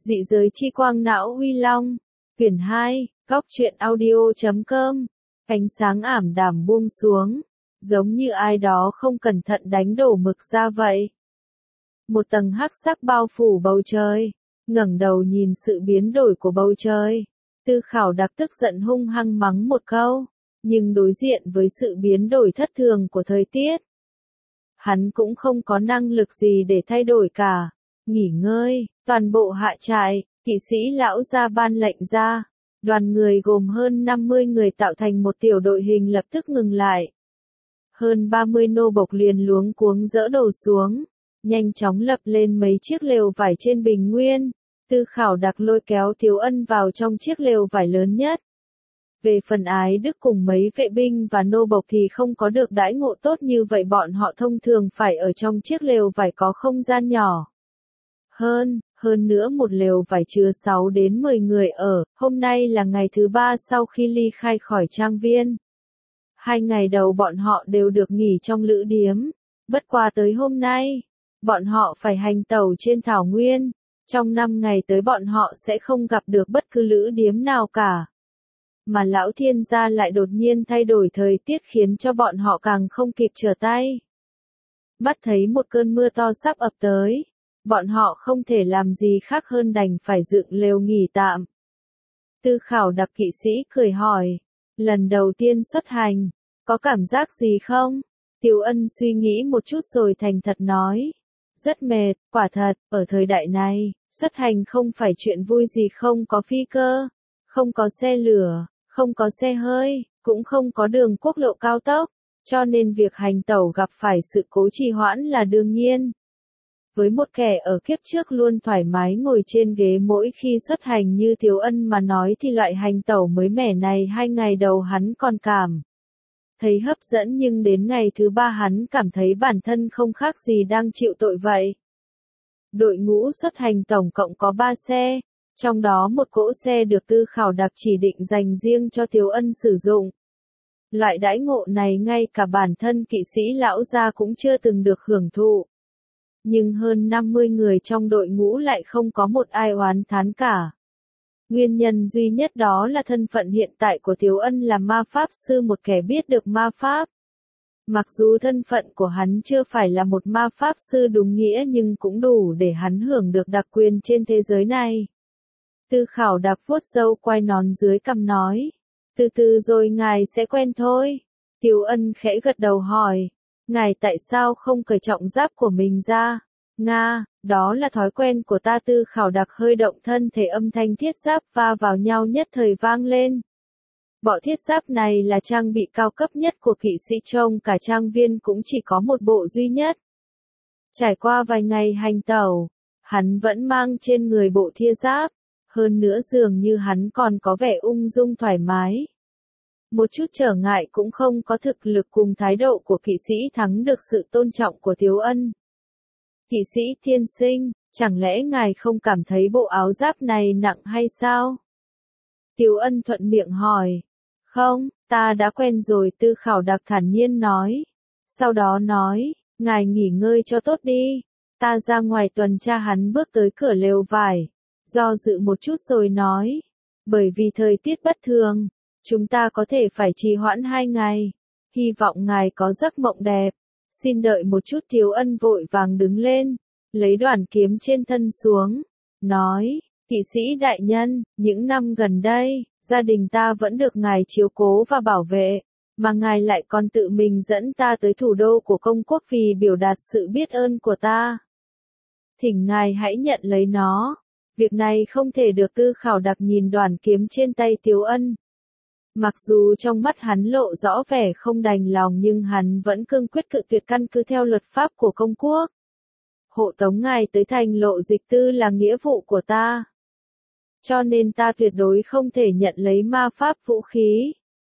Dị giới chi quang não Huy Long, quyển 2, góc truyện audio.com, ánh sáng ảm đạm buông xuống, giống như ai đó không cẩn thận đánh đổ mực ra vậy. Một tầng hắc sắc bao phủ bầu trời, ngẩng đầu nhìn sự biến đổi của bầu trời. Tư Khảo Đặc tức giận hung hăng mắng một câu, nhưng đối diện với sự biến đổi thất thường của thời tiết, hắn cũng không có năng lực gì để thay đổi cả. Nghỉ ngơi, toàn bộ hạ trại, kỵ sĩ lão gia ban lệnh ra. Đoàn người gồm hơn 50 người tạo thành một tiểu đội hình lập tức ngừng lại. Hơn 30 nô bộc liền luống cuống dỡ đồ xuống, nhanh chóng lập lên mấy chiếc lều vải trên bình nguyên. Tư Khảo Đặc lôi kéo Tiếu Ân vào trong chiếc lều vải lớn nhất. Về phần Ái Đức cùng mấy vệ binh và nô bộc thì không có được đãi ngộ tốt như vậy, bọn họ thông thường phải ở trong chiếc lều vải có không gian nhỏ. Hơn nữa một lều vải chứa 6 đến 10 người ở. Hôm nay là ngày thứ 3 sau khi ly khai khỏi trang viên. 2 ngày đầu bọn họ đều được nghỉ trong lữ điếm. Bất quá tới hôm nay, bọn họ phải hành tẩu trên thảo nguyên. Trong 5 ngày tới bọn họ sẽ không gặp được bất cứ lữ điếm nào cả. Mà lão thiên gia lại đột nhiên thay đổi thời tiết khiến cho bọn họ càng không kịp trở tay. Mắt thấy một cơn mưa to sắp ập tới, bọn họ không thể làm gì khác hơn đành phải dựng lều nghỉ tạm. Tư Khảo Đặc kỵ sĩ cười hỏi, lần đầu tiên xuất hành, có cảm giác gì không? Tiếu Ân suy nghĩ một chút rồi thành thật nói, rất mệt, quả thật, ở thời đại này, xuất hành không phải chuyện vui gì, không có phi cơ, không có xe lửa, không có xe hơi, cũng không có đường quốc lộ cao tốc, cho nên việc hành tẩu gặp phải sự cố trì hoãn là đương nhiên. Với một kẻ ở kiếp trước luôn thoải mái ngồi trên ghế mỗi khi xuất hành như Tiếu Ân mà nói thì loại hành tẩu mới mẻ này 2 ngày đầu hắn còn cảm thấy hấp dẫn, nhưng đến ngày thứ 3 hắn cảm thấy bản thân không khác gì đang chịu tội vậy. Đội ngũ xuất hành tổng cộng có 3 xe, trong đó một cỗ xe được Tư Khảo Đặc chỉ định dành riêng cho Tiếu Ân sử dụng. Loại đãi ngộ này ngay cả bản thân kỵ sĩ lão gia cũng chưa từng được hưởng thụ. Nhưng hơn 50 người trong đội ngũ lại không có một ai oán thán cả. Nguyên nhân duy nhất đó là thân phận hiện tại của Tiếu Ân là ma pháp sư, một kẻ biết được ma pháp. Mặc dù thân phận của hắn chưa phải là một ma pháp sư đúng nghĩa nhưng cũng đủ để hắn hưởng được đặc quyền trên thế giới này. Tư Khảo Đặc vuốt râu quai nón dưới cằm nói, từ từ rồi ngài sẽ quen thôi. Tiếu Ân khẽ gật đầu hỏi, ngài tại sao không cởi trọng giáp của mình ra? Nga, đó là thói quen của ta. Tư Khảo Đặc hơi động thân thể, âm thanh thiết giáp va vào nhau nhất thời vang lên. Bộ thiết giáp này là trang bị cao cấp nhất của kỵ sĩ, trong cả trang viên cũng chỉ có một bộ duy nhất. Trải qua vài ngày hành tẩu, hắn vẫn mang trên người bộ thiết giáp, hơn nữa dường như hắn còn có vẻ ung dung thoải mái. Một chút trở ngại cũng không có, thực lực cùng thái độ của kỵ sĩ thắng được sự tôn trọng của Tiếu Ân. Kỵ sĩ tiên sinh, chẳng lẽ ngài không cảm thấy bộ áo giáp này nặng hay sao? Tiếu Ân thuận miệng hỏi. Không, ta đã quen rồi, Tư Khảo Đặc thản nhiên nói. Sau đó nói, ngài nghỉ ngơi cho tốt đi. Ta ra ngoài tuần tra. Hắn bước tới cửa lều vải, do dự một chút rồi nói, bởi vì thời tiết bất thường, chúng ta có thể phải trì hoãn 2 ngày. Hy vọng ngài có giấc mộng đẹp. Xin đợi một chút. Tiếu Ân vội vàng đứng lên, lấy đoàn kiếm trên thân xuống, nói, kỵ sĩ đại nhân, những năm gần đây, gia đình ta vẫn được ngài chiếu cố và bảo vệ, mà ngài lại còn tự mình dẫn ta tới thủ đô của công quốc vì biểu đạt sự biết ơn của ta. Thỉnh ngài hãy nhận lấy nó. Việc này không thể được. Tư Khảo Đặc nhìn đoàn kiếm trên tay Tiếu Ân. Mặc dù trong mắt hắn lộ rõ vẻ không đành lòng nhưng hắn vẫn cương quyết cự tuyệt. Căn cứ theo luật pháp của công quốc, hộ tống ngài tới thành Lộ Dịch Tư là nghĩa vụ của ta. Cho nên ta tuyệt đối không thể nhận lấy ma pháp vũ khí.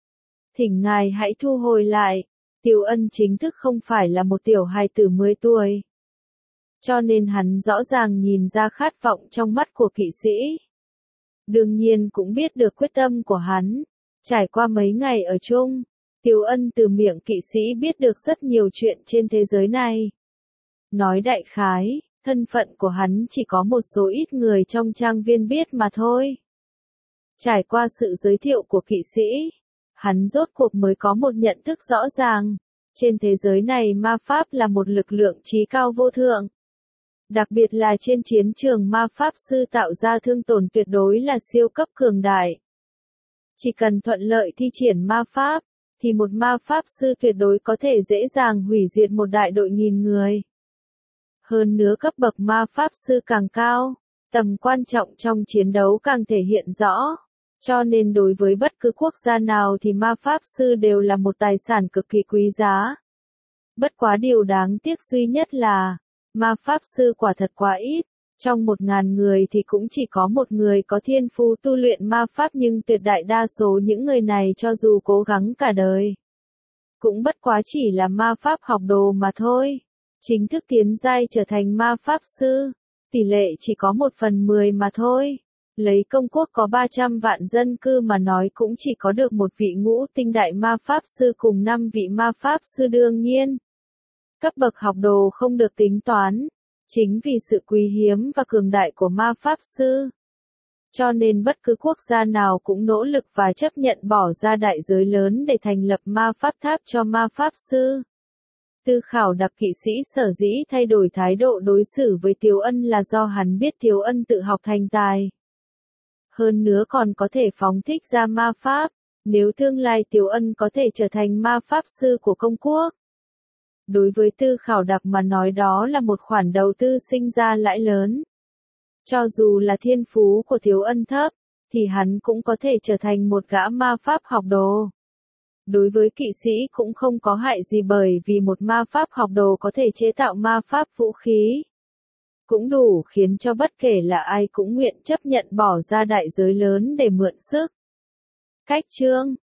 Thỉnh ngài hãy thu hồi lại. Tiếu Ân chính thức không phải là một tiểu hài tử 10 tuổi. Cho nên hắn rõ ràng nhìn ra khát vọng trong mắt của kỵ sĩ. Đương nhiên cũng biết được quyết tâm của hắn. Trải qua mấy ngày ở chung, Tiếu Ân từ miệng kỵ sĩ biết được rất nhiều chuyện trên thế giới này. Nói đại khái, thân phận của hắn chỉ có một số ít người trong trang viên biết mà thôi. Trải qua sự giới thiệu của kỵ sĩ, hắn rốt cuộc mới có một nhận thức rõ ràng. Trên thế giới này ma pháp là một lực lượng chí cao vô thượng. Đặc biệt là trên chiến trường ma pháp sư tạo ra thương tổn tuyệt đối là siêu cấp cường đại. Chỉ cần thuận lợi thi triển ma pháp, thì một ma pháp sư tuyệt đối có thể dễ dàng hủy diệt một đại đội nghìn người. Hơn nữa cấp bậc ma pháp sư càng cao, tầm quan trọng trong chiến đấu càng thể hiện rõ. Cho nên đối với bất cứ quốc gia nào thì ma pháp sư đều là một tài sản cực kỳ quý giá. Bất quá điều đáng tiếc duy nhất là, ma pháp sư quả thật quá ít. Trong 1000 người thì cũng chỉ có một người có thiên phú tu luyện ma pháp, nhưng tuyệt đại đa số những người này cho dù cố gắng cả đời, cũng bất quá chỉ là ma pháp học đồ mà thôi. Chính thức tiến giai trở thành ma pháp sư, tỷ lệ chỉ có 1/10 mà thôi. Lấy công quốc có 300 vạn dân cư mà nói cũng chỉ có được một vị ngũ tinh đại ma pháp sư cùng 5 vị ma pháp sư đương nhiên. Cấp bậc học đồ không được tính toán. Chính vì sự quý hiếm và cường đại của ma pháp sư, cho nên bất cứ quốc gia nào cũng nỗ lực và chấp nhận bỏ ra đại giới lớn để thành lập ma pháp tháp cho ma pháp sư. Tư Khảo Đặc kỵ sĩ sở dĩ thay đổi thái độ đối xử với Tiếu Ân là do hắn biết Tiếu Ân tự học thành tài. Hơn nữa còn có thể phóng thích ra ma pháp, nếu tương lai Tiếu Ân có thể trở thành ma pháp sư của công quốc. Đối với Tư Khảo Đặc mà nói đó là một khoản đầu tư sinh ra lãi lớn. Cho dù là thiên phú của Tiếu Ân thấp, thì hắn cũng có thể trở thành một gã ma pháp học đồ. Đối với kỵ sĩ cũng không có hại gì bởi vì một ma pháp học đồ có thể chế tạo ma pháp vũ khí. Cũng đủ khiến cho bất kể là ai cũng nguyện chấp nhận bỏ ra đại giới lớn để mượn sức. Cách chương